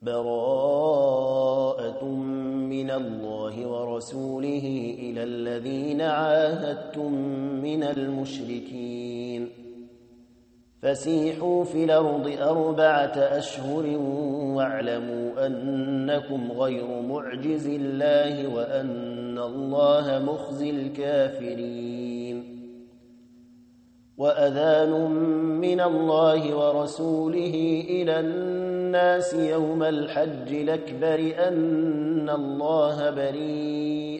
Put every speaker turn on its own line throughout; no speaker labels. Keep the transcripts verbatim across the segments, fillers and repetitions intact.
براءة من الله ورسوله إلى الذين عاهدتم من المشركين فسيحوا في الأرض أربعة أشهر واعلموا أنكم غير معجز الله وأن الله مخزي الكافرين وأذان من الله ورسوله إلى الناس يوم الحج الأكبر أن الله بريء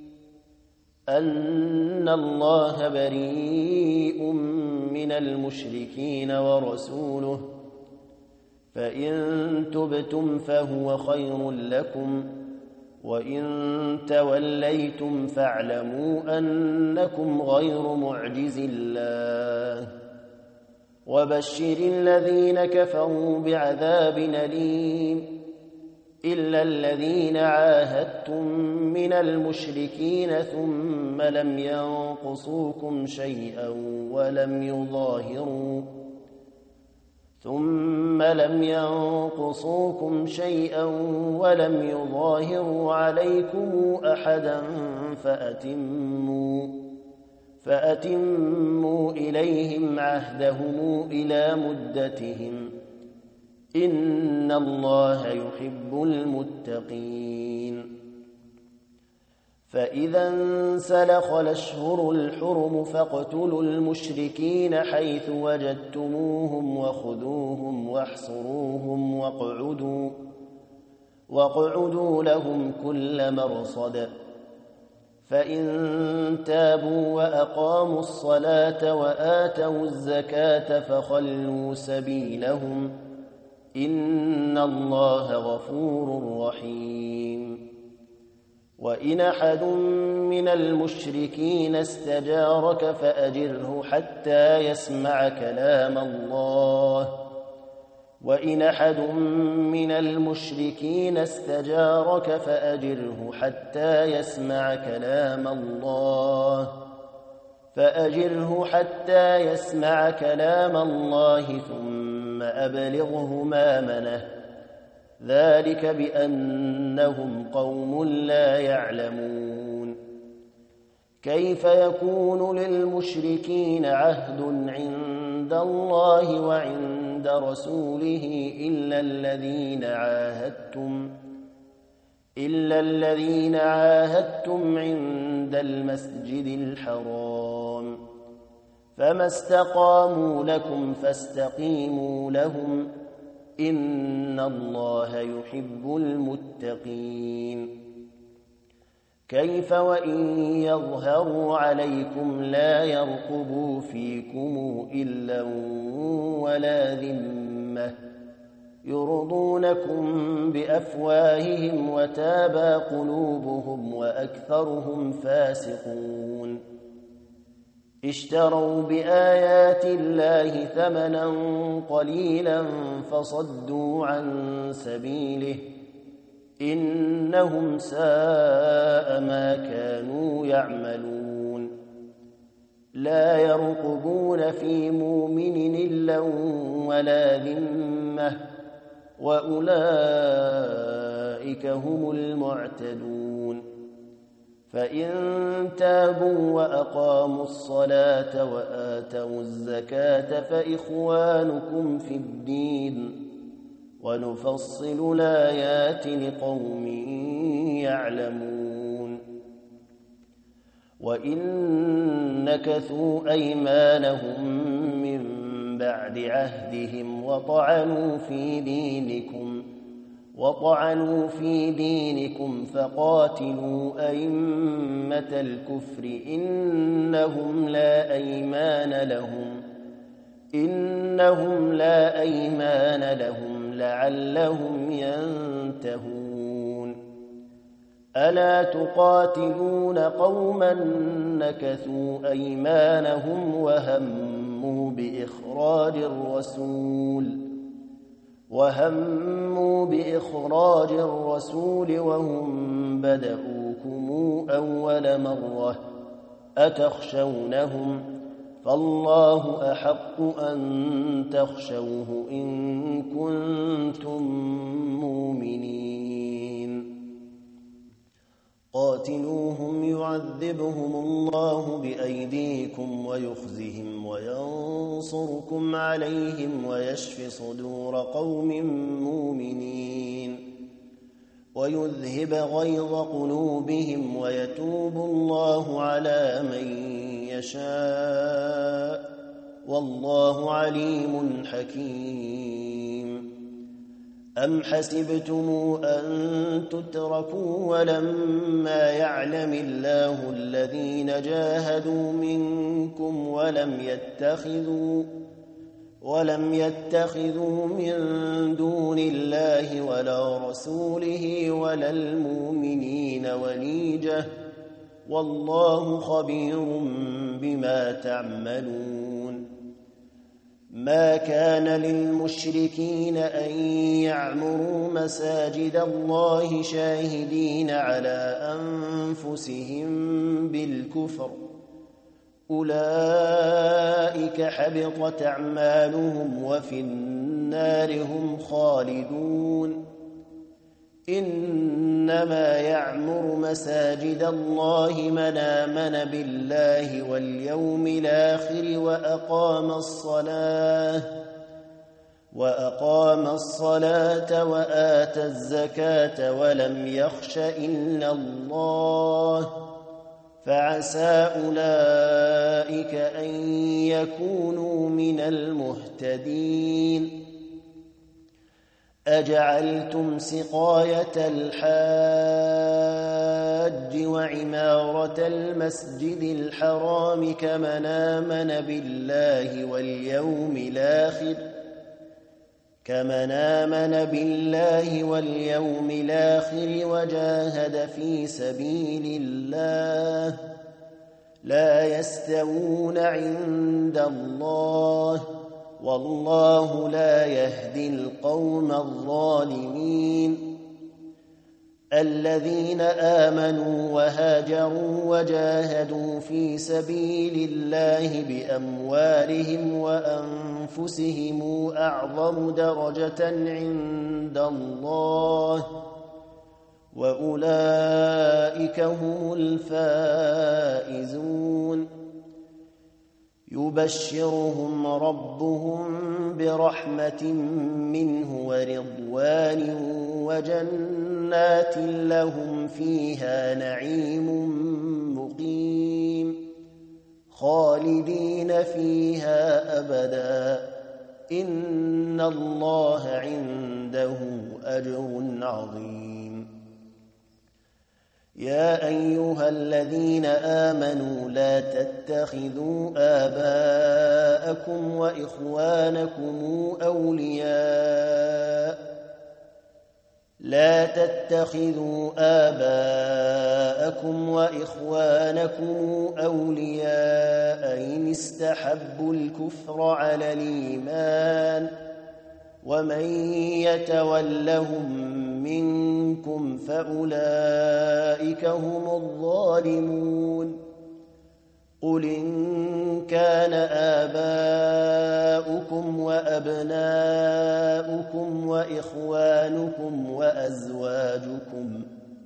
أن الله بريء من المشركين ورسوله فإن تبتم فهو خير لكم وإن توليتم فاعلموا أنكم غير معجز الله وبشر الذين كفروا بعذاب أليم إلا الذين عاهدتم من المشركين ثم لم ينقصوكم شيئا ولم يظاهروا ثم لم ينقصوكم شيئا ولم يظاهروا عليكم أحدا فأتموا فأتموا إليهم عهدهم إلى مدتهم إن الله يحب المتقين فإذا انسلخ الأشهر الحرم فاقتلوا المشركين حيث وجدتموهم وخذوهم واحصروهم واقعدوا واقعدوا لهم كل مرصد فإن تابوا وأقاموا الصلاة وآتوا الزكاة فخلوا سبيلهم إن الله غفور رحيم وإن أحد من المشركين استجارك فأجره حتى يسمع كلام الله وإن أحد من المشركين استجارك فأجره حتى يسمع كلام الله فأجره حتى يسمع كلام الله ثم أبلغه مأمنه ذلك بأنهم قوم لا يعلمون كيف يكون للمشركين عهد عند الله وعند رسوله إلا الذين عاهدتم إلا الذين عاهدتم عند المسجد الحرام فما استقاموا لكم فاستقيموا لهم إن الله يحب المتقين كيف وإن يظهروا عليكم لا يرقبوا فيكم إلا ولا ذمة يرضونكم بأفواههم وتابى قلوبهم وأكثرهم فاسقون اشتروا بآيات الله ثمنا قليلا فصدوا عن سبيله إنهم ساء ما كانوا يعملون لا يرقبون في مؤمن إلا ولا ذمة وأولئك هم المعتدون فإن تابوا وأقاموا الصلاة وآتوا الزكاة فإخوانكم في الدين ونفصل الآيات لقوم يعلمون وإن نكثوا أيمانهم من بعد عهدهم وطعنوا في دينكم وطعنوا في دينكم فقاتلوا أئمة الكفر إنهم لا أيمان لهم إنهم لا أيمان لهم لعلهم ينتهون ألا تقاتلون قوما نكثوا أيمانهم وهموا بإخراج الرسول وهموا بإخراج الرسول وهم بدؤوكم أول مرة أتخشونهم فالله أحق أن تخشوه إن كنتم مؤمنين يعذبهم الله بأيديكم ويخزهم وينصركم عليهم ويشف صدور قوم مؤمنين ويذهب غيظ قلوبهم ويتوب الله على من يشاء والله عليم حكيم. أم حسبتم أن تتركوا ولما يعلم الله الذين جاهدوا منكم ولم يتخذوا ولم يتخذوا من دون الله ولا رسوله ولا المؤمنين وليجة والله خبير بما تعملون. ما كان للمشركين أن يعمروا مساجد الله شاهدين على أنفسهم بالكفر أولئك حبطت أعمالهم وفي النار هم خالدون. إنما يعمر مساجد الله من آمن بالله واليوم الآخر وأقام الصلاة وأقام الصلاة وآتى الزكاة ولم يخش إلا الله فعسى أولئك أن يكونوا من المهتدين. أجعلتم سقاية الحاج وعمارة المسجد الحرام كمن آمن بالله واليوم الآخر كمن آمن بالله واليوم الآخر وجاهد في سبيل الله لا يستوون عند الله والله لا يهدي القوم الظالمين. الذين آمنوا وهاجروا وجاهدوا في سبيل الله بأموالهم وأنفسهم أعظم درجة عند الله وأولئك هم الفائزون. يبشرهم ربهم برحمة منه ورضوان وجنات لهم فيها نعيم مقيم خالدين فيها أبدا إن الله عنده أجر عظيم. يا أيها الذين آمنوا لا تتخذوا آباءكم وإخوانكم أولياء لا تتخذوا آباءكم وإخوانكم أولياء إن استحبوا الكفر على الإيمان ومن يتولهم منكم فأولئك هم الظالمون. قل إن كان آباؤكم وأبناؤكم وإخوانكم وأزواجكم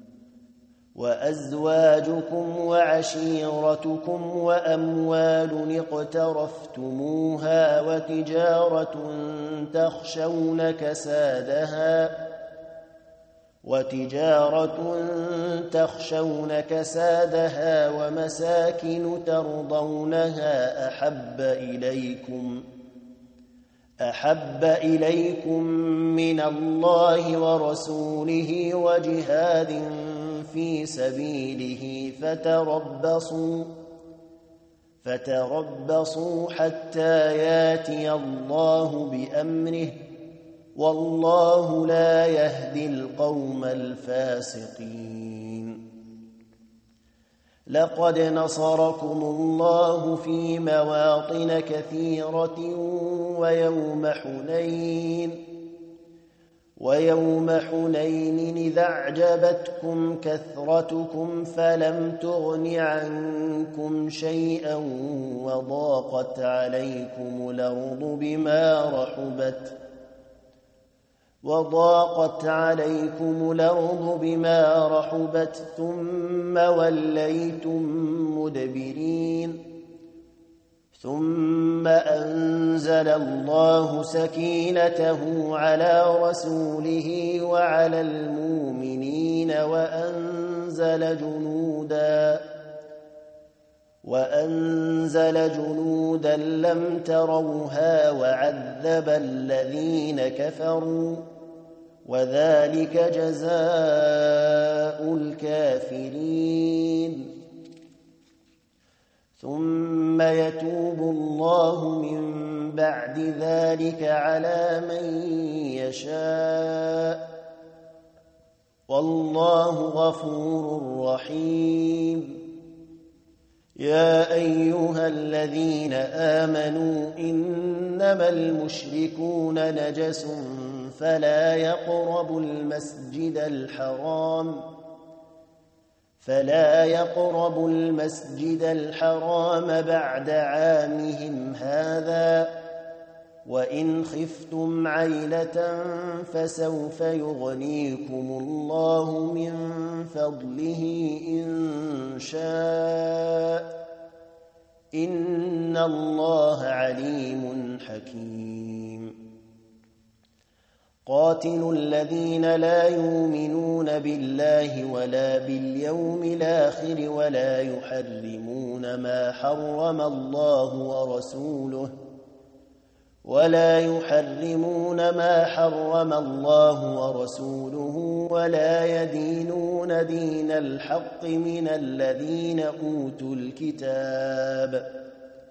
وأزواجكم وعشيرتكم وأموال اقترفتموها وتجارة تخشون كسادها وتجارة تخشون كسادها ومساكن ترضونها أحب إليكم أحب إليكم من الله ورسوله وجهاد في سبيله فتربصوا فتربصوا حتى ياتي الله بأمره والله لا يهدي القوم الفاسقين. لقد نصركم الله في مواطن كثيرة ويوم حنين ويوم حنين إذا أعجبتكم كثرتكم فلم تغن عنكم شيئا وضاقت عليكم الأرض بما رحبت وضاقت عليكم الأرض بما رحبت ثم وليتم مدبرين ثم أنزل الله سكينته على رسوله وعلى المؤمنين وأنزل جنودا وأنزل جنودا لم تروها وعذب الذين كفروا وذلك جزاء الكافرين ثم يتوب الله من بعد ذلك على من يشاء والله غفور رحيم يا أيها الذين آمنوا إنما المشركون نجس فلا يقربوا المسجد الحرام فلا يقربوا المسجد الحرام بعد عامهم هذا وإن خفتم عيلة فسوف يغنيكم الله من فضله إن شاء إن الله عليم حكيم قاتلوا الذين لا يؤمنون بالله ولا باليوم الآخر ولا يحرمون ما حرم الله ورسوله ولا يحرمون ما حرم الله ورسوله ولا يدينون دين الحق من الذين أوتوا الكتاب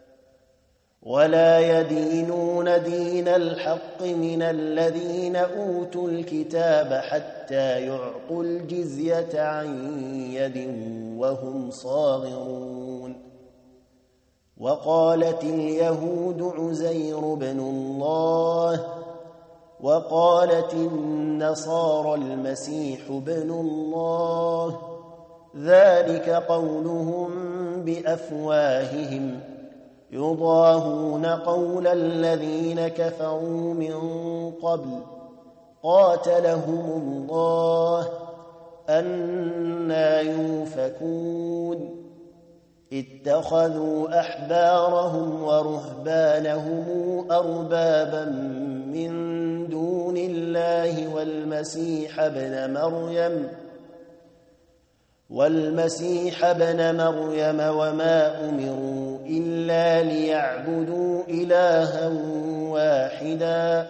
ولا يدينون دين الحق من الذين أوتوا الكتاب حتى يعطوا الجزية عن يد وهم صاغرون وقالت اليهود عزير بن الله وقالت النصارى المسيح بن الله ذلك قولهم بأفواههم يضاهون قول الذين كفروا من قبل قاتلهم الله أنى يؤفكون اتخذوا أحبارهم ورهبانهم أربابا من دون الله والمسيح ابن مريم والمسيح ابن مريم وما أمروا إلا ليعبدوا إلها واحدا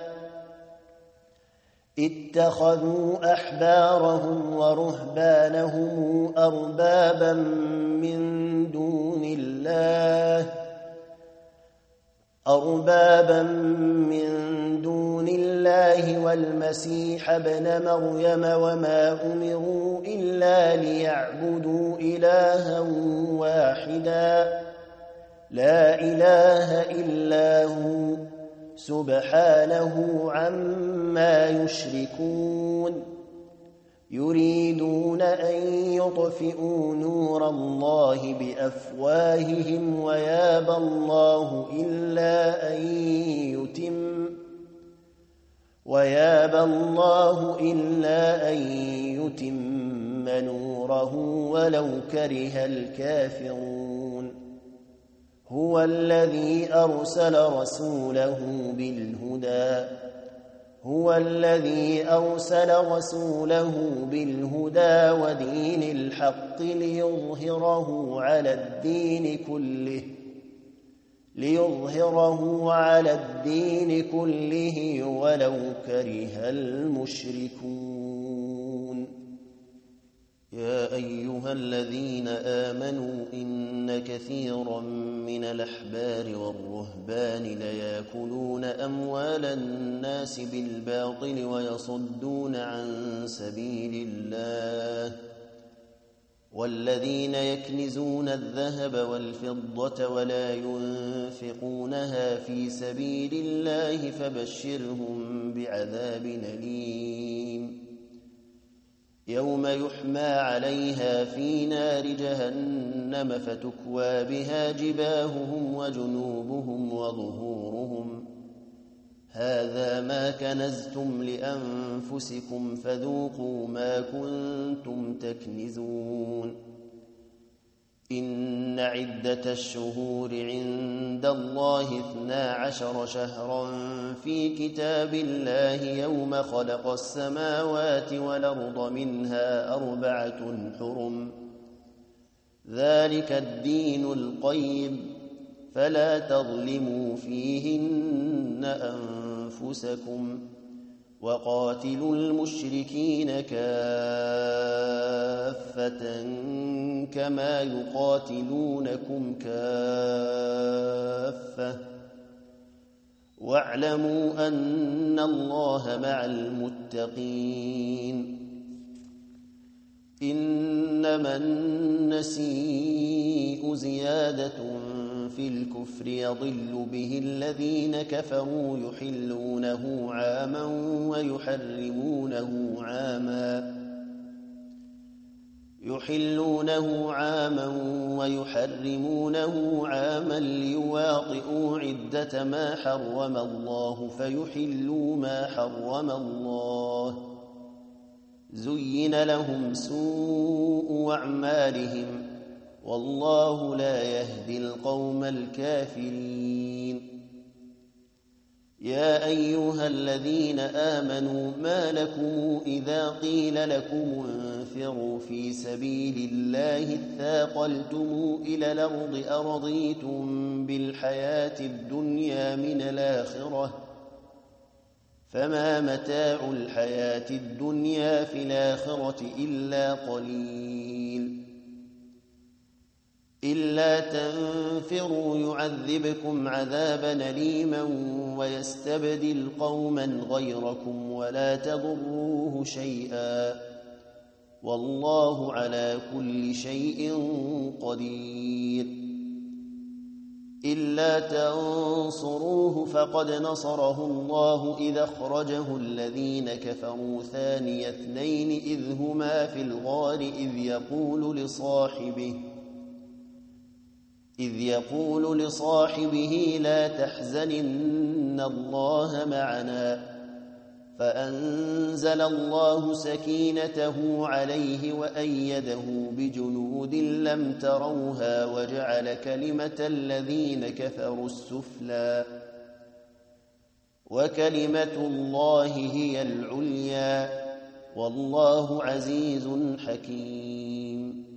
اتخذوا أحبارهم ورهبانهم أربابا من دون الله أربابا من دون الله والمسيح ابن مريم وما أمروا إلا ليعبدوا إلها واحدا لا إله إلا هو سبحانه عما يشركون يريدون أن يطفئوا نور الله بأفواههم ويابى الله إلا أن يتم ويابى الله إلا أن يتم نوره ولو كره الكافرون هو الذي أرسل رسوله بالهدى هو الذي أرسل رسوله بالهدى ودين الحق ليظهره على الدين كله ليظهره على الدين كله ولو كره المشركون يا أيها الذين آمنوا إن كثيرا من الأحبار والرهبان ليأكلون أموال الناس بالباطل ويصدون عن سبيل الله والذين يكنزون الذهب والفضة ولا ينفقونها في سبيل الله فبشرهم بعذاب أليم يوم يحمى عليها في نار جهنم فتكوى بها جباههم وجنوبهم وظهورهم هذا ما كنزتم لأنفسكم فذوقوا ما كنتم تكنزون إن عدة الشهور عند الله اثنا عشر شهرا في كتاب الله يوم خلق السماوات والأرض منها أربعة حرم ذلك الدين القيم فلا تظلموا فيهن أنفسكم وقاتلوا المشركين كافة كما يقاتلونكم كافة واعلموا أن الله مع المتقين إنما النسيء زيادة في الكفر يضل به الذين كفروا يحلونه عاما ويحرمونه عاما يحلونه عاما ويحرمونه عاما ليواطئوا عدة ما حرم الله فيحلوا ما حرم الله زين لهم سوء أعمالهم والله لا يهدي القوم الكافرين يا أيها الذين آمنوا ما لكم إذا قيل لكم انفروا في سبيل الله اثاقلتم إلى الأرض أرضيتم بالحياة الدنيا من الآخرة فما متاع الحياة الدنيا في الآخرة إلا قليل إلا تنفروا يعذبكم عذابا أليما ويستبدل قوما غيركم ولا تضروه شيئا والله على كل شيء قدير إلا تنصروه فقد نصره الله إذ أخرجه الذين كفروا ثاني اثنين إذ هما في الغار إذ يقول لصاحبه إذ يقول لصاحبه لا تحزن إن الله معنا فأنزل الله سكينته عليه وأيده بجنود لم تروها وجعل كلمة الذين كفروا السفلى وكلمة الله هي العليا والله عزيز حكيم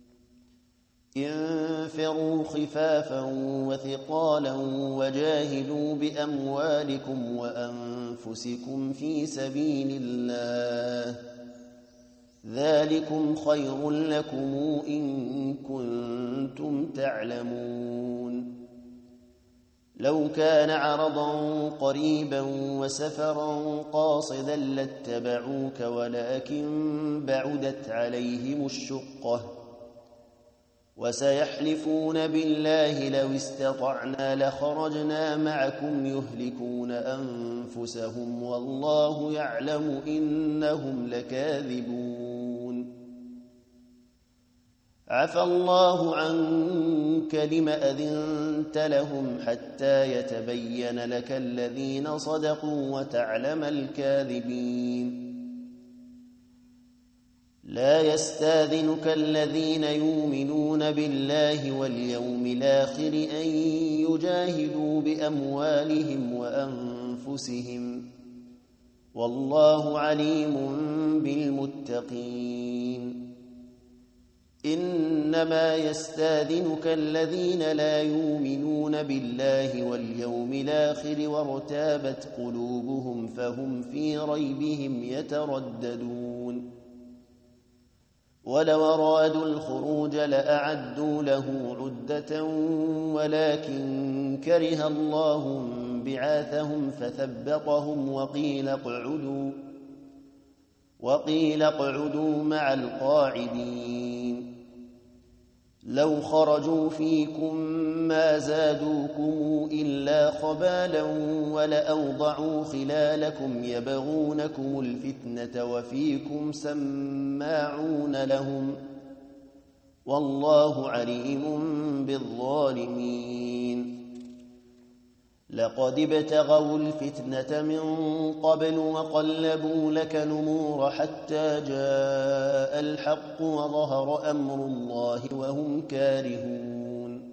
انفروا خفافا وثقالا وجاهدوا بأموالكم وأنفسكم في سبيل الله ذلكم خير لكم إن كنتم تعلمون لو كان عرضا قريبا وسفرا قاصدا لاتبعوك ولكن بعدت عليهم الشقة وسيحلفون بالله لو استطعنا لخرجنا معكم يهلكون أنفسهم والله يعلم إنهم لكاذبون عفى الله عنك لم أذنت لهم حتى يتبين لك الذين صدقوا وتعلم الكاذبين لا يستاذنك الذين يؤمنون بالله واليوم الآخر أن يجاهدوا بأموالهم وأنفسهم والله عليم بالمتقين إنما يستاذنك الذين لا يؤمنون بالله واليوم الآخر وارتابت قلوبهم فهم في ريبهم يترددون ولو أرادوا الخروج لأعدوا له عدة ولكن كره الله بعاثهم فثبطهم وقيل اقعدوا وقيل اقعدوا مع القاعدين لو خرجوا فيكم ما زادوكم إلا خبالا ولأوضعوا خلالكم يبغونكم الفتنة وفيكم سماعون لهم والله عليم بالظالمين لقد ابتغوا الفتنة من قبل وقلبوا لك الأمور حتى جاء الحق وظهر أمر الله وهم كارهون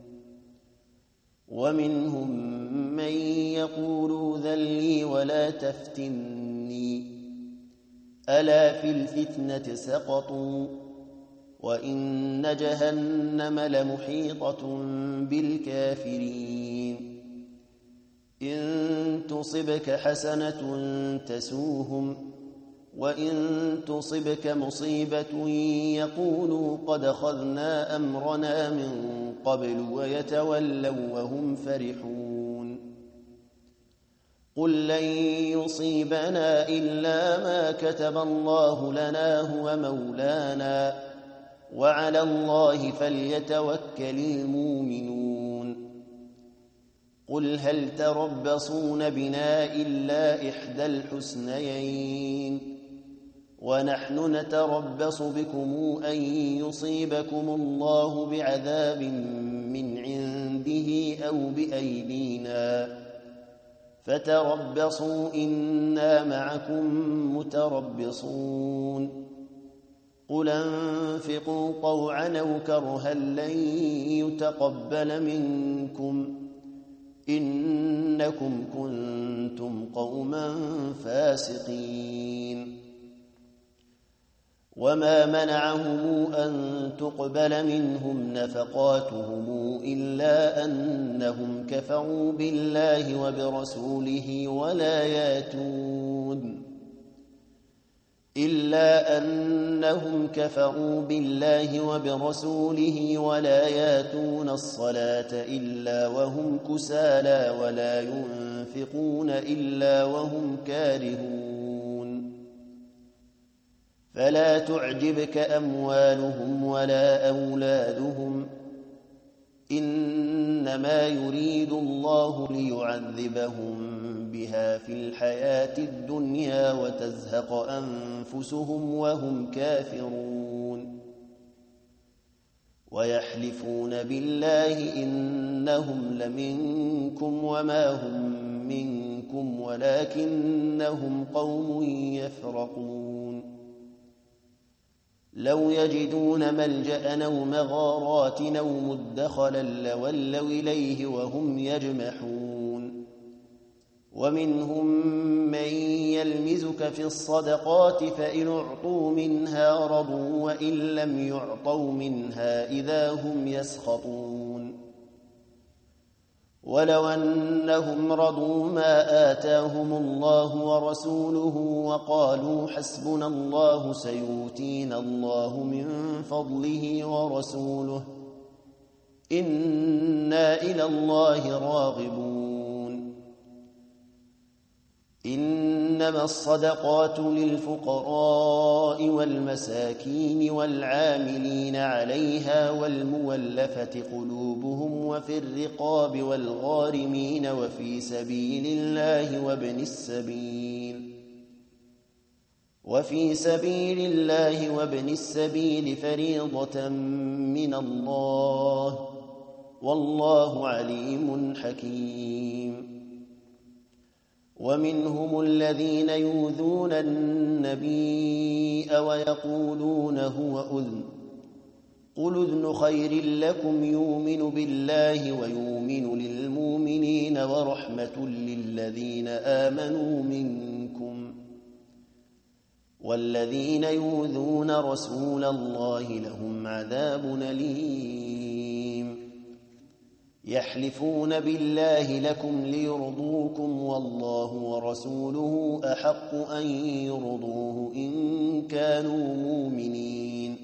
ومنهم من يقول ذل لي ولا تفتني ألا في الفتنة سقطوا وإن جهنم لمحيطة بالكافرين إن تصبك حسنة تسوهم وإن تصبك مصيبة يقولوا قد أخذنا أمرنا من قبل ويتولوا وهم فرحون قل لن يصيبنا إلا ما كتب الله لنا هو مولانا وعلى الله فليتوكل المؤمنون قل هل تربصون بنا إلا إحدى الحسنيين ونحن نتربص بكم أن يصيبكم الله بعذاب من عنده أو بأيدينا فتربصوا إنا معكم متربصون قل انفقوا طوعا أو كرها لن يتقبل منكم إنكم كنتم قوما فاسقين وما منعهم أن تقبل منهم نفقاتهم إلا أنهم كفروا بالله وبرسوله ولا ياتون إلا أنهم كفروا بالله وبرسوله ولا ياتون الصلاة إلا وهم كسالى ولا ينفقون إلا وهم كارهون فلا تعجبك أموالهم ولا أولادهم إنما يريد الله ليعذبهم بها في الحياة الدنيا وتزهق أنفسهم وهم كافرون ويحلفون بالله إنهم لمنكم وما هم منكم ولكنهم قوم يفرقون لو يجدون ملجأ أو مغارات أو مدخلا لولوا إليه وهم يجمحون ومنهم من يلمزك في الصدقات فإن أعطوا منها رضوا وإن لم يعطوا منها إذا هم يسخطون ولو أنهم رضوا ما آتاهم الله ورسوله وقالوا حسبنا الله سيؤتينا الله من فضله ورسوله إنا إلى الله راغبون إنما الصدقات للفقراء والمساكين والعاملين عليها والمولفة قلوبهم وفي الرقاب والغارمين وفي سبيل الله وابن السبيل وفي سبيل الله وابن السبيل فريضة من الله والله عليم حكيم ومنهم الذين يؤذون النبي ويقولون هو أذن قل أذن خير لكم يؤمن بالله ويؤمن للمؤمنين ورحمة للذين آمنوا منكم والذين يؤذون رسول الله لهم عذاب أليم يحلفون بالله لكم ليرضوكم والله ورسوله أحق أن يرضوه إن كانوا مؤمنين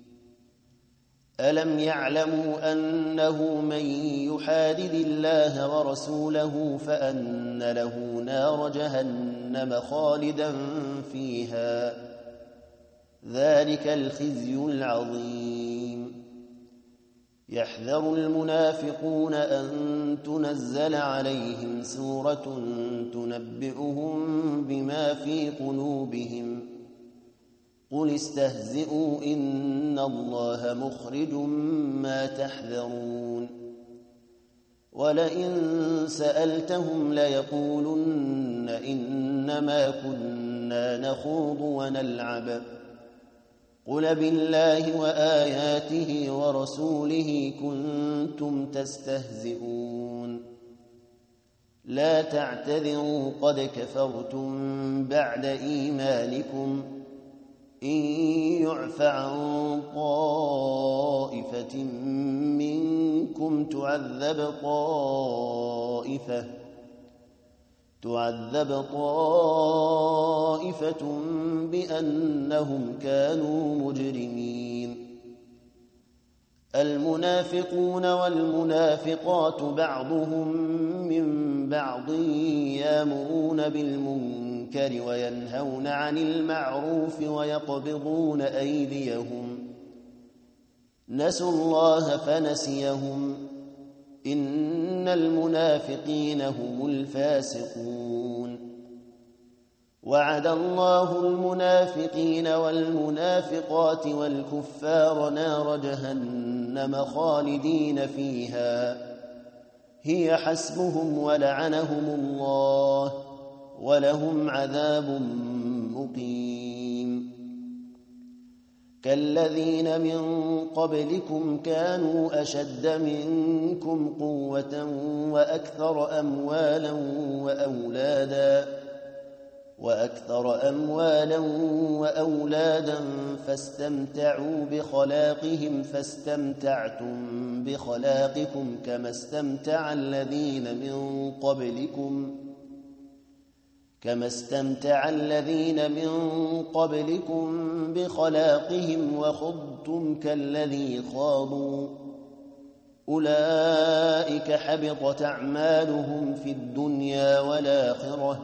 ألم يعلموا أنه من يحادد الله ورسوله فأن له نار جهنم خالدا فيها ذلك الخزي العظيم يحذر المنافقون أن تنزل عليهم سورة تنبئهم بما في قلوبهم قل استهزئوا إن الله مخرج ما تحذرون ولئن سألتهم ليقولن إنما كنا نخوض ونلعب قل بالله وآياته ورسوله كنتم تستهزئون لا تعتذروا قد كفرتم بعد إيمانكم إن يعف عن طائفة منكم تعذب طائفة تعذب طائفة بأنهم كانوا مجرمين المنافقون والمنافقات بعضهم من بعض يأمرون بالمنكر وينهون عن المعروف ويقبضون أيديهم نسوا الله فنسيهم إن المنافقين هم الفاسقون وعد الله المنافقين والمنافقات والكفار نار جهنم خالدين فيها هي حسبهم ولعنهم الله ولهم عذاب مقيم كالذين من قبلكم كانوا أشد منكم قوة وأكثر أموالا وأولادا وأكثر أموالا وأولادا فاستمتعوا بخلاقهم فاستمتعتم بخلاقكم كما استمتع الذين من قبلكم كما استمتع الذين من قبلكم بخلاقهم وخضتم كالذي خاضوا أولئك حبطت أعمالهم في الدنيا والآخرة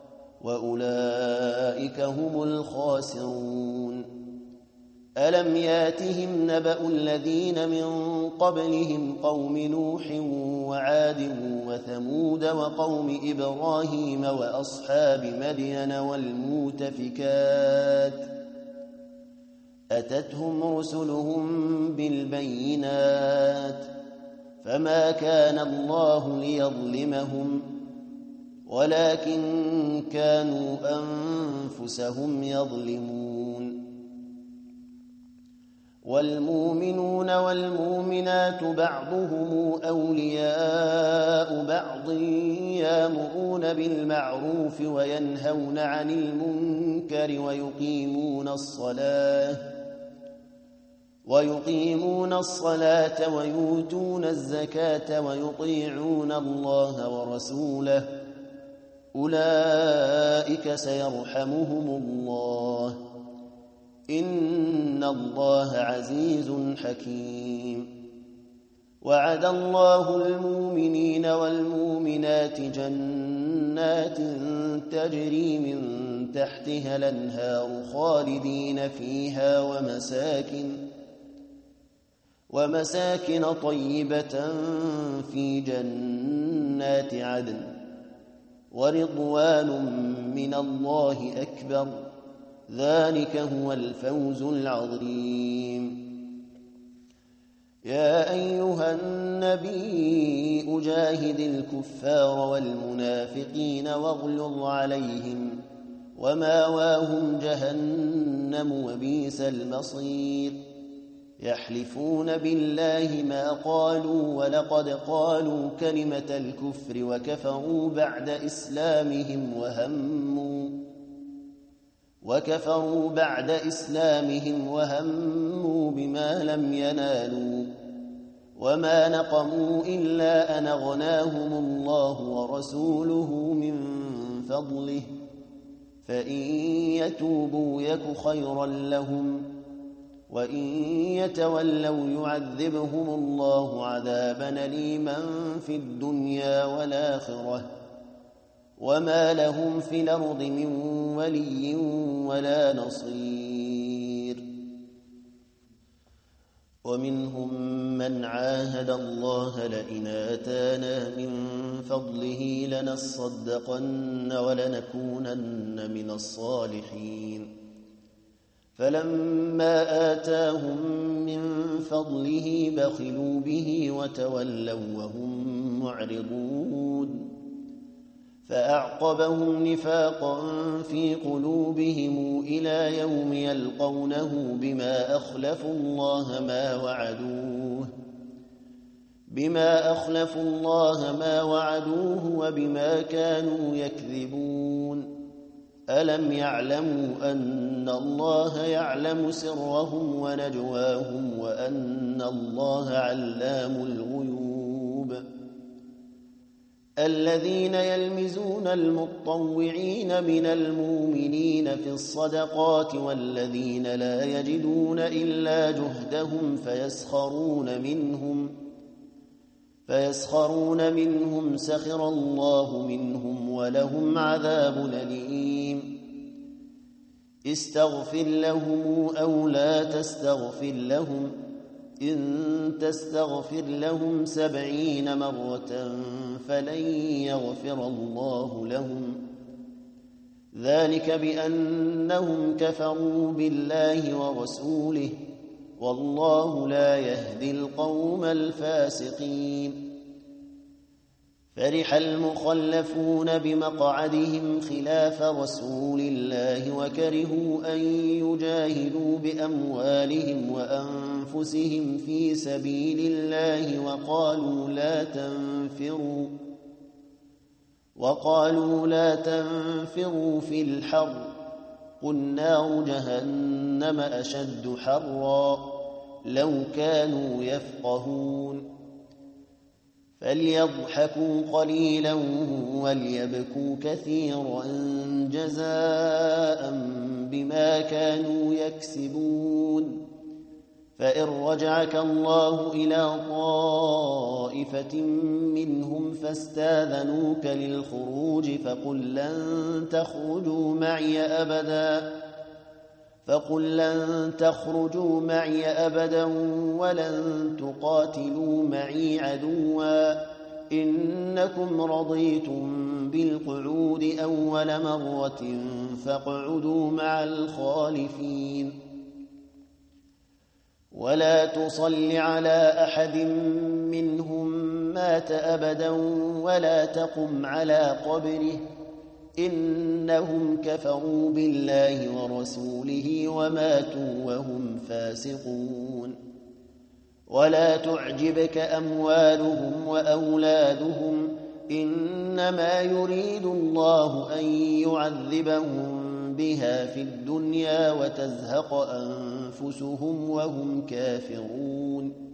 وأولئك هم الخاسرون ألم ياتهم نبأ الذين من قبلهم قوم نوح وعاد وثمود وقوم إبراهيم وأصحاب مدين والمؤتفكات أتتهم رسلهم بالبينات فما كان الله ليظلمهم ولكن كانوا أنفسهم يظلمون والمؤمنون والمؤمنات بعضهم أولياء بعض يأمرون بالمعروف وينهون عن المنكر ويقيمون الصلاة ويقيمون الصلاة ويؤتون الزكاة ويطيعون الله ورسوله أولئك سيرحمهم الله إن الله عزيز حكيم وعد الله المؤمنين والمؤمنات جنات تجري من تحتها الأنهار خالدين فيها ومساكن ومساكن طيبة في جنات عدن ورضوان من الله أكبر ذلك هو الفوز العظيم يا أيها النبي أجاهد الكفار والمنافقين واغلظ عليهم وماواهم جهنم وبئس المصير يحلفون بالله ما قالوا ولقد قالوا كلمة الكفر وكفروا بعد إسلامهم وهموا وكفروا بعد إسلامهم وهموا بما لم ينالوا وما نقموا إلا أن أغناهم الله ورسوله من فضله فإن يتوبوا يك خيرا لهم وإن يتولوا يعذبهم الله عذابا أليما في الدنيا والآخرة وما لهم في الأرض من ولي ولا نصير ومنهم من عاهد الله لئن آتانا من فضله لنصدقن ولنكونن من الصالحين فلما آتاهم من فضله بخلوا به وتولوا وهم معرضون فأعقبهم نفاقا في قلوبهم إلى يوم يلقونه بما أخلفوا الله ما وعدوه بما أخلفوا الله ما وعدوه وبما كانوا يكذبون ألم يعلموا أن الله يعلم سرهم ونجواهم وأن الله علام الغيوب الذين يلمزون المطوعين من المؤمنين في الصدقات والذين لا يجدون إلا جهدهم فيسخرون منهم فيسخرون منهم سخر الله منهم ولهم عذاب أليم استغفر لهم أو لا تستغفر لهم إن تستغفر لهم سبعين مرة فلن يغفر الله لهم ذلك بأنهم كفروا بالله ورسوله والله لا يهدي القوم الفاسقين فرح المخلفون بمقعدهم خلاف رسول الله وكرهوا أن يجاهدوا بأموالهم وأنفسهم في سبيل الله وقالوا لا تنفروا وقالوا لا تنفروا في الحر قل نار جهنم أشد حرا لو كانوا يفقهون فليضحكوا قليلا وليبكوا كثيرا جزاء بما كانوا يكسبون فإن رجعك الله إلى طائفة منهم فاستاذنوك للخروج فقل لن تخرجوا معي أبدا فقل لن تخرجوا معي أبدا ولن تقاتلوا معي عدوا إنكم رضيتم بالقعود أول مرة فاقعدوا مع الخالفين ولا تصل على أحد منهم مات أبدا ولا تقم على قبره إنهم كفروا بالله ورسوله وماتوا وهم فاسقون ولا تعجبك أموالهم وأولادهم إنما يريد الله أن يعذبهم بها في الدنيا وتزهق أنفسهم وهم كافرون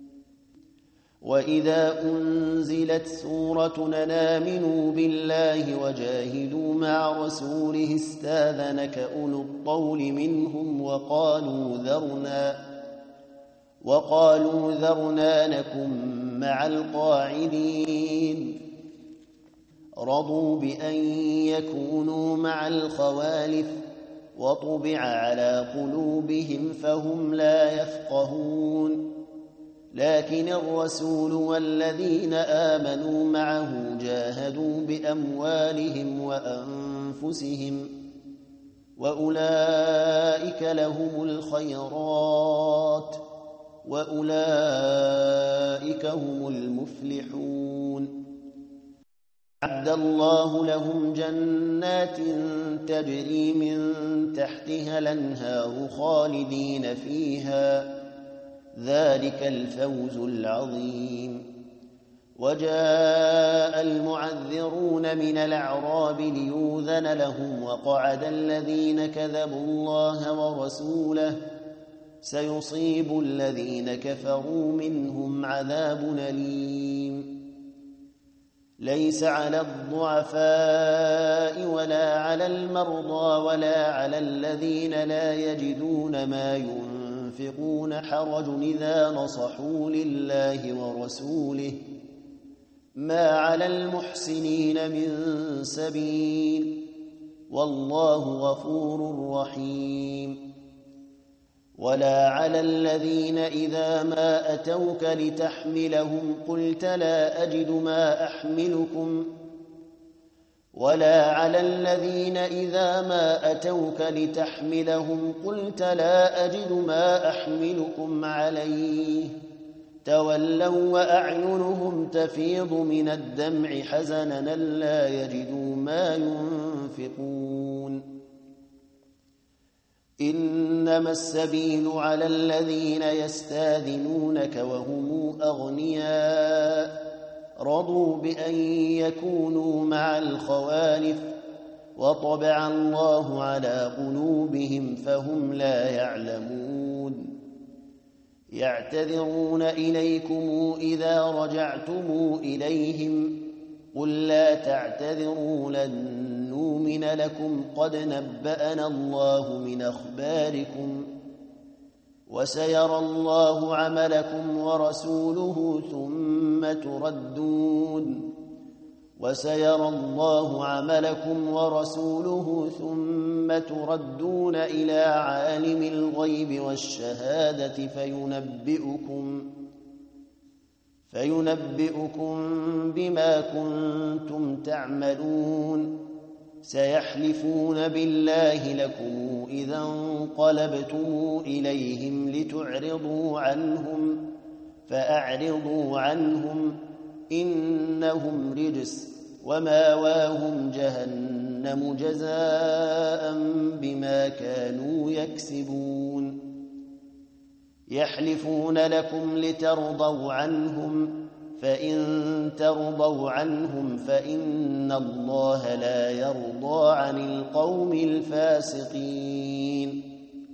وإذا أنزلت سورة آمنوا بالله وجاهدوا مع رسوله استاذنك أولو الطول منهم وقالوا ذرنا وقالوا ذرنا نكن مع القاعدين رضوا بأن يكونوا مع الخوالف وطبع على قلوبهم فهم لا يفقهون لكن الرسول والذين آمنوا معه جاهدوا بأموالهم وأنفسهم وأولئك لهم الخيرات وأولئك هم المفلحون أعد الله لهم جنات تجري من تحتها الأنهار خالدين فيها ذلك الفوز العظيم وجاء المعذرون من الأعراب ليؤذن لهم وقعد الذين كذبوا الله ورسوله سيصيب الذين كفروا منهم عذاب أليم ليس على الضعفاء ولا على المرضى ولا على الذين لا يجدون ما ينفقون حرج إذا نصحوا لله ورسوله ما على المحسنين من سبيل والله غفور رحيم ولا على الذين إذا ما أتوك لتحملهم قلت لا أجد ما أحملكم ولا على الذين إذا ما أتوك لتحملهم قلت لا أجد ما أحملكم عليه تولوا وأعينهم تفيض من الدمع حزنا ألا يجدوا ما ينفقون إنما السبيل على الذين يستاذنونك وهم أغنياء رضوا بأن يكونوا مع الخوالف وطبع الله على قلوبهم فهم لا يعلمون يعتذرون إليكم إذا رجعتم إليهم قل لا تعتذروا لن نؤمن لكم قد نبأنا الله من أخباركم وسيرى الله عملكم ورسوله ثم تردون وسيرى الله عملكم ورسوله ثم تردون إلى عالم الغيب والشهادة فينبئكم فينبئكم بما كنتم تعملون سيحلفون بالله لكم إذا انقلبتم إليهم لتعرضوا عنهم فأعرضوا عنهم إنهم رجس وماواهم جهنم جزاء بما كانوا يكسبون يحلفون لكم لترضوا عنهم فإن ترضوا عنهم فإن الله لا يرضى عن القوم الفاسقين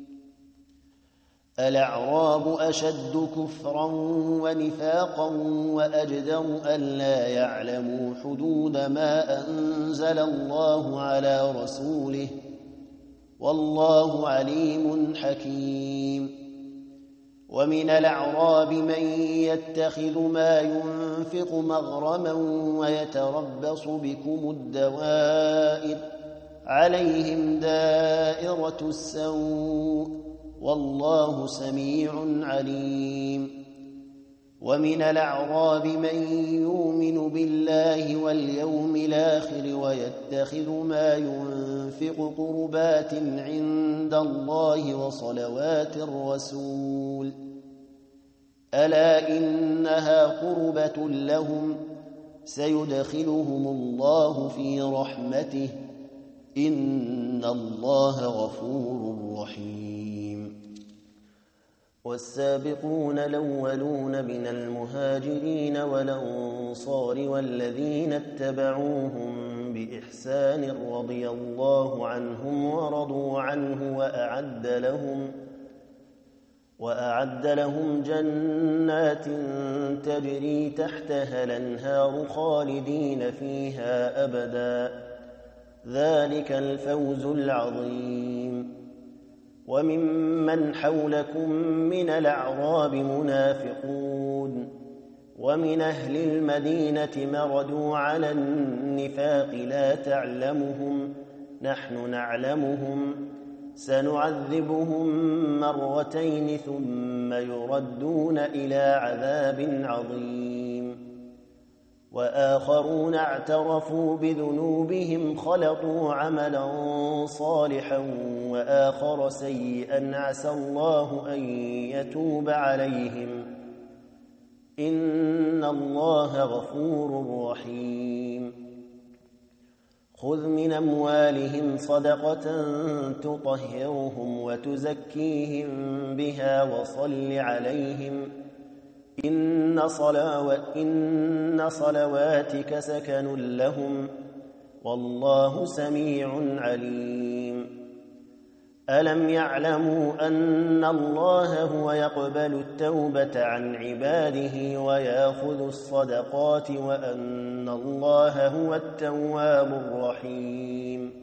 الأعراب أشد كفرا ونفاقا وأجدر ألا يعلموا حدود ما أنزل الله على رسوله والله عليم حكيم ومن الأعراب من يتخذ ما ينفق مغرما ويتربص بكم الدوائر عليهم دائرة السوء والله سميع عليم ومن الأعراب من يؤمن بالله واليوم الآخر ويتخذ ما ينفق قربات عند الله وصلوات الرسول ألا إنها قربة لهم سيدخلهم الله في رحمته إن الله غفور رحيم والسابقون الأولون من المهاجرين والأنصار والذين اتبعوهم بإحسان رضي الله عنهم ورضوا عنه وأعد لهم وأعد لهم جنات تجري تحتها الأنهار خالدين فيها أبدا ذلك الفوز العظيم وممن حولكم من الأعراب منافقون ومن أهل المدينة مردوا على النفاق لا تعلمهم نحن نعلمهم سنعذبهم مرتين ثم يردون إلى عذاب عظيم وآخرون اعترفوا بذنوبهم خلطوا عملا صالحا وآخر سيئا عسى الله أن يتوب عليهم إن الله غفور رحيم خذ من أموالهم صدقة تطهرهم وتزكيهم بها وصل عليهم إن, صلو... إن صلواتك سكن لهم والله سميع عليم ألم يعلموا أن الله هو يقبل التوبة عن عباده ويأخذ الصدقات وأن الله هو التواب الرحيم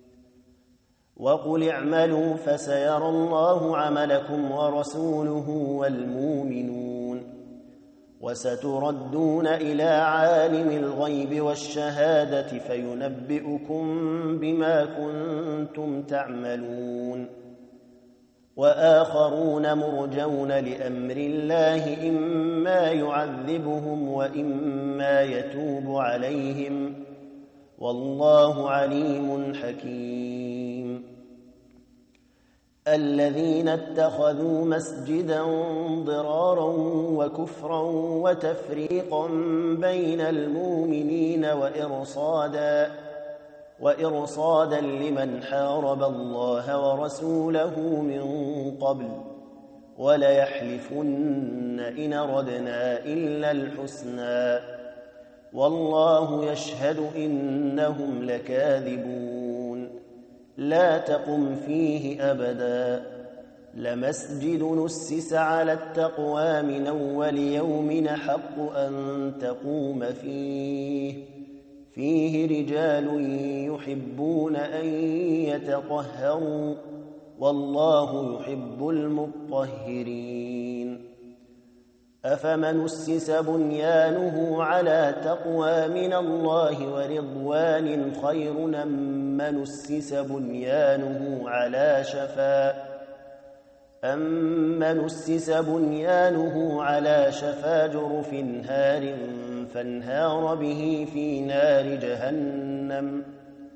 وقل اعملوا فسيرى الله عملكم ورسوله والمؤمنون وستردون إلى عالم الغيب والشهادة فينبئكم بما كنتم تعملون وآخرون مرجون لأمر الله إما يعذبهم وإما يتوب عليهم والله عليم حكيم الذين اتخذوا مسجدا ضرارا وكفرا وتفريقا بين المؤمنين وإرصادا وإرصادا لمن حارب الله ورسوله من قبل وليحلفن إن أردنا إلا الحسنى والله يشهد إنهم لكاذبون لا تقم فيه أبدا لمسجد نسس على التقوى من أول يوم حق أن تقوم فيه فيه رجال يحبون أن يتطهروا والله يحب المطهرين أفمن أسس بنيانه على تقوى من الله ورضوان خير أم من أسس بنيانه على شفا أمن أسس بنيانه على شفا جرف هار فانهار به في نار جهنم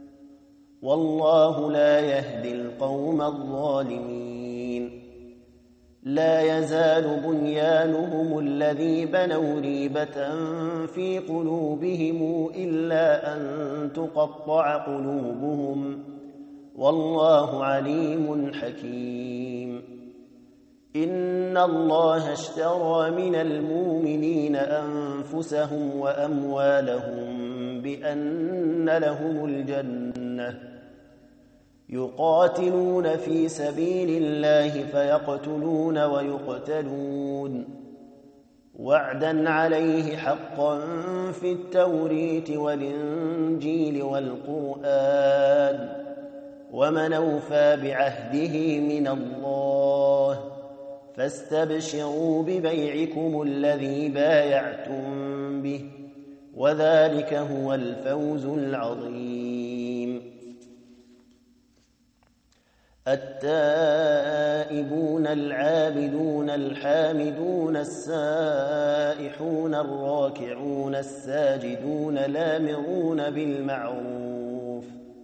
والله لا يهدي القوم الظالمين لا يزال بنيانهم الذي بنوا ريبة في قلوبهم إلا أن تقطع قلوبهم والله عليم حكيم إن الله اشترى من المؤمنين أنفسهم وأموالهم بأن لهم الجنة يقاتلون في سبيل الله فيقتلون ويقتلون وعدا عليه حقا في التوريت والإنجيل والقرآن ومن أوفى بعهده من الله فاستبشروا ببيعكم الذي بايعتم به وذلك هو الفوز العظيم التائبون العابدون الحامدون السائحون الراكعون الساجدون الآمرون بالمعروف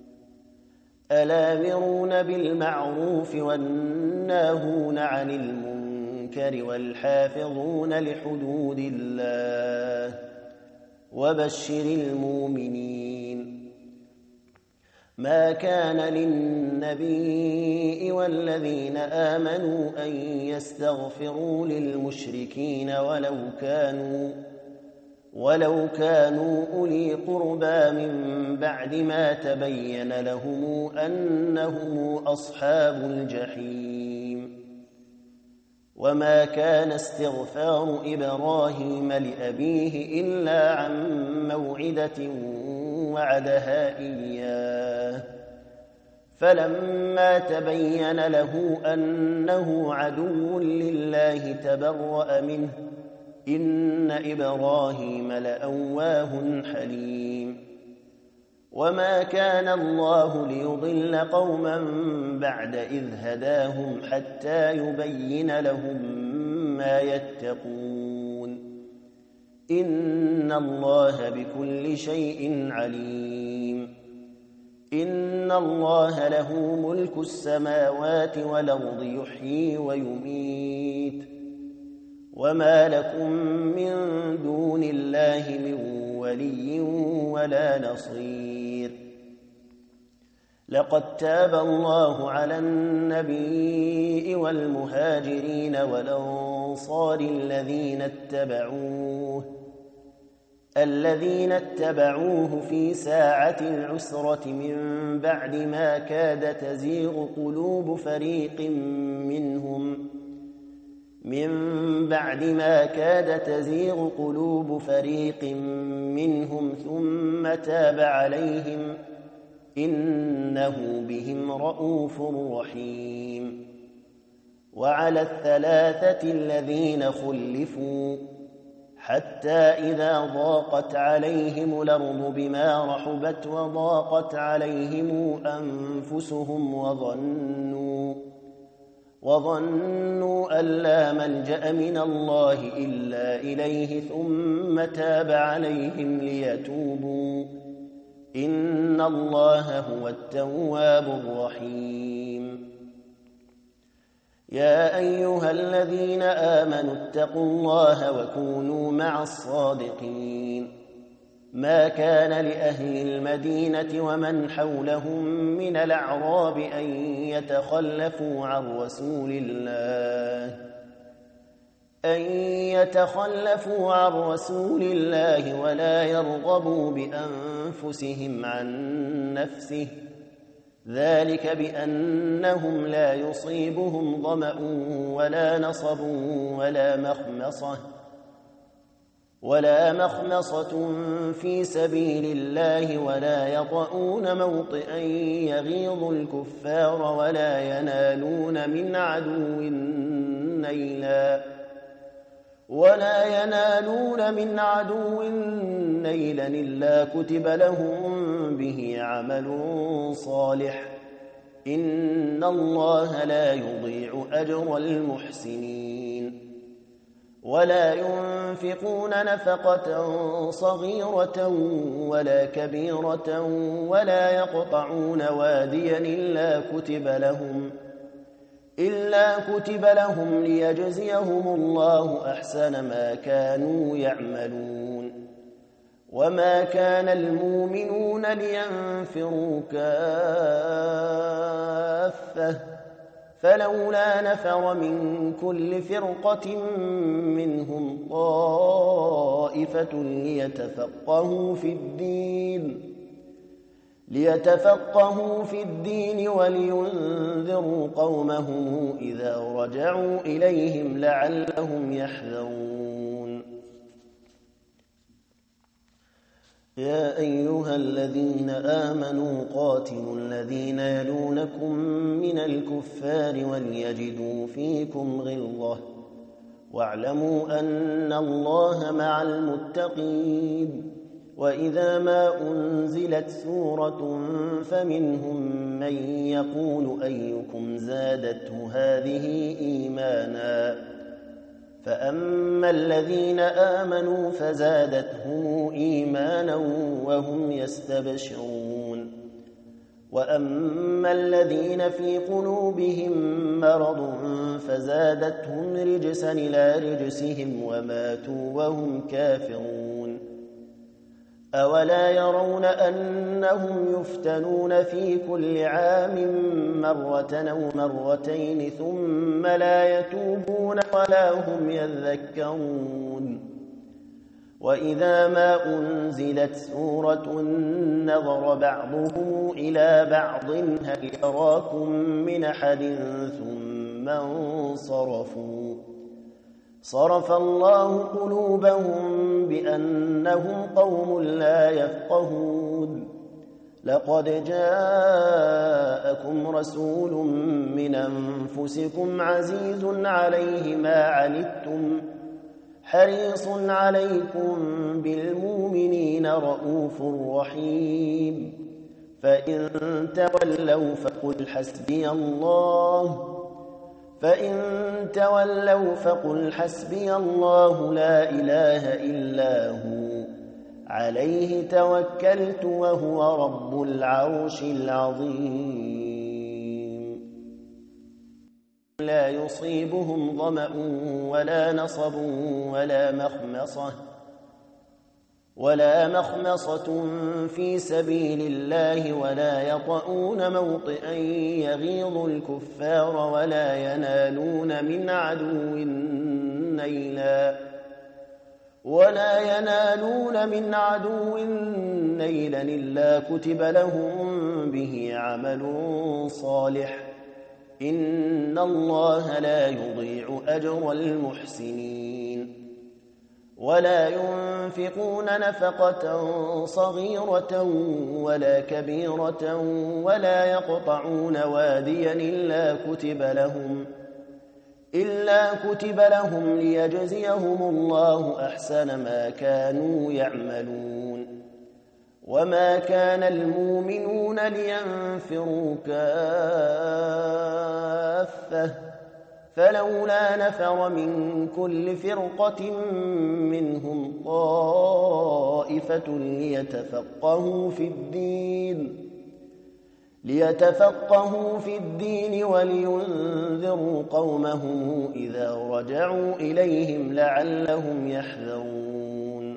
الآمرون بالمعروف والناهون عن المنكر والحافظون لحدود الله وبشر المؤمنين ما كان للنبي والذين آمنوا أن يستغفروا للمشركين ولو كانوا ولو كانوا أولي قربى من بعد ما تبين لهم أنهم أصحاب الجحيم وما كان استغفار إبراهيم لأبيه إلا عن موعدة وعدها إياه فلما تبين له أنه عدو لله تبرأ منه إن إبراهيم لأواه حليم وما كان الله ليضل قوما بعد إذ هداهم حتى يبين لهم ما يتقون إن الله بكل شيء عليم إن الله له ملك السماوات والأرض يحيي ويميت وما لكم من دون الله من ولي ولا نصير لقد تاب الله على النبي والمهاجرين والأنصار الذين اتبعوه الذين اتبعوه في ساعة العسرة من بعد ما كاد تزيغ قلوب فريق منهم من بعد ما كاد تزيغ قلوب فريق منهم ثم تاب عليهم إنه بهم رءوف رحيم وعلى الثلاثة الذين خلفوا حتى إذا ضاقت عليهم الأرض بما رحبت وضاقت عليهم أنفسهم وظنوا وظنوا أن لا ملجأ من الله إلا إليه ثم تاب عليهم ليتوبوا إن الله هو التواب الرحيم يا أيها الذين آمنوا اتقوا الله وكونوا مع الصادقين ما كان لأهل المدينة ومن حولهم من الأعراب أن يتخلفوا عن رسول الله أن يتخلفوا عن رسول الله ولا يرغبوا بأنفسهم عن نفسه ذلك بأنهم لا يصيبهم ظمأ ولا نصب ولا مخمصة ولا مخمصة في سبيل الله ولا يطؤون موطئا يغيظ الكفار ولا ينالون من عدو نيلا ولا ينالون من عدو نيلا إلا كتب لهم به عمل صالح إن الله لا يضيع أجر المحسنين ولا ينفقون نفقة صغيرة ولا كبيرة ولا يقطعون واديا إلا كتب لهم إلا كتب لهم ليجزيهم الله أحسن ما كانوا يعملون وما كان المؤمنون لينفروا كافة فلولا نفر من كل فرقة منهم طائفة ليتفقهوا في الدين ليتفقهوا في الدين ولينذروا قومهم إذا رجعوا إليهم لعلهم يحذرون يا أيها الذين آمنوا قاتلوا الذين يلونكم من الكفار وليجدوا فيكم غلظة واعلموا أن الله مع المتقين وإذا ما أنزلت سورة فمنهم من يقول أيكم زادته هذه إيمانا فأما الذين آمنوا فزادتهم إيمانا وهم يستبشرون وأما الذين في قلوبهم مرض فزادتهم رجسا إلى رجسهم وماتوا وهم كافرون أولا يرون أنهم يفتنون في كل عام مرة أو مرتين ثم لا يتوبون ولا هم يذكرون وإذا ما أنزلت سورة نظر بعضهم إلى بعض هل يراكم من أحد ثم انصرفوا صرف الله قلوبهم بأنهم قوم لا يفقهون لقد جاءكم رسول من أنفسكم عزيز عليه ما عنتم حريص عليكم بالمؤمنين رؤوف رحيم فإن تولوا فقل حسبي الله فإن تولوا فقل حسبي الله لا إله إلا هو عليه توكلت وهو رب العرش العظيم لا يصيبهم ظمأ ولا نصب ولا مخمصة ولا مخمصة في سبيل الله ولا يطؤون موطئا يغيظ الكفار ولا ينالون من عدو نيلا ولا ينالون من عدو نيلا إلا كتب لهم به عمل صالح إن الله لا يضيع أجر المحسنين ولا ينفقون نفقة صغيرة ولا كبيرة ولا يقطعون واديا إلا كتب لهم إلا كتب لهم ليجزيهم الله أحسن ما كانوا يعملون وما كان المؤمنون لينفروا كافة فلولا نفر من كل فرقة منهم طائفة ليتفقهوا في الدين ليتفقهوا في الدين ولينذروا قومهم إذا رجعوا إليهم لعلهم يحذرون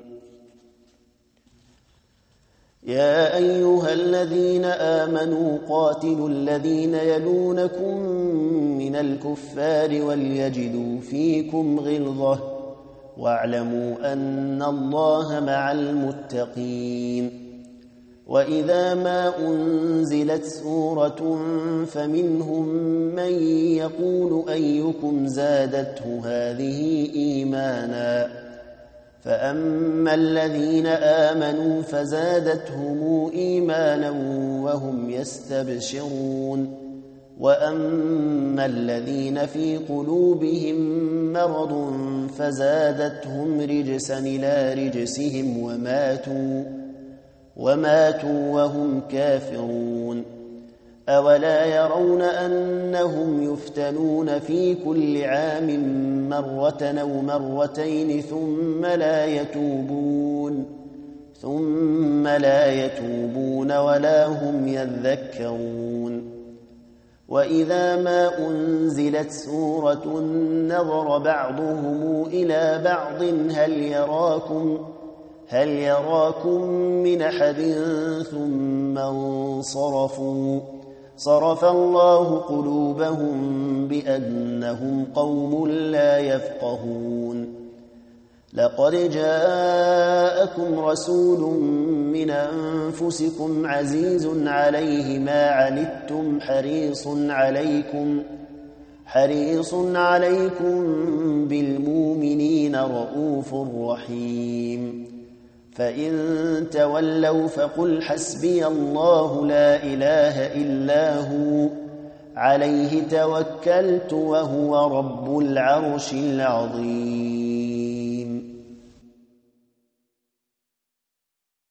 يا أيها الذين آمنوا قاتلوا الذين يلونكم من الكفار وليجدوا فيكم غلظة واعلموا أن الله مع المتقين وإذا ما أنزلت سورة فمنهم من يقول أيكم زادته هذه إيمانا فأما الذين آمنوا فزادتهم إيمانا وهم يستبشرون وأما الذين في قلوبهم مرض فزادتهم رجسا إلى رجسهم وماتوا وماتوا وهم كافرون أولا يرون أنهم يفتنون في كل عام مرة أو مرتين ثم لا يتوبون ثم لا يتوبون ولا هم يذكرون وإذا ما أنزلت سورة نظر بعضهم إلى بعض هل يراكم هل يراكم من أحد ثم انصرفوا صرف الله قلوبهم بأنهم قوم لا يفقهون لقد جاءكم رسول من أنفسكم عزيز عليه ما عنتم حريص عليكم حريص عليكم بالمؤمنين رؤوف رحيم فإن تولوا فقل حسبي الله لا إله إلا هو عليه توكلت وهو رب العرش العظيم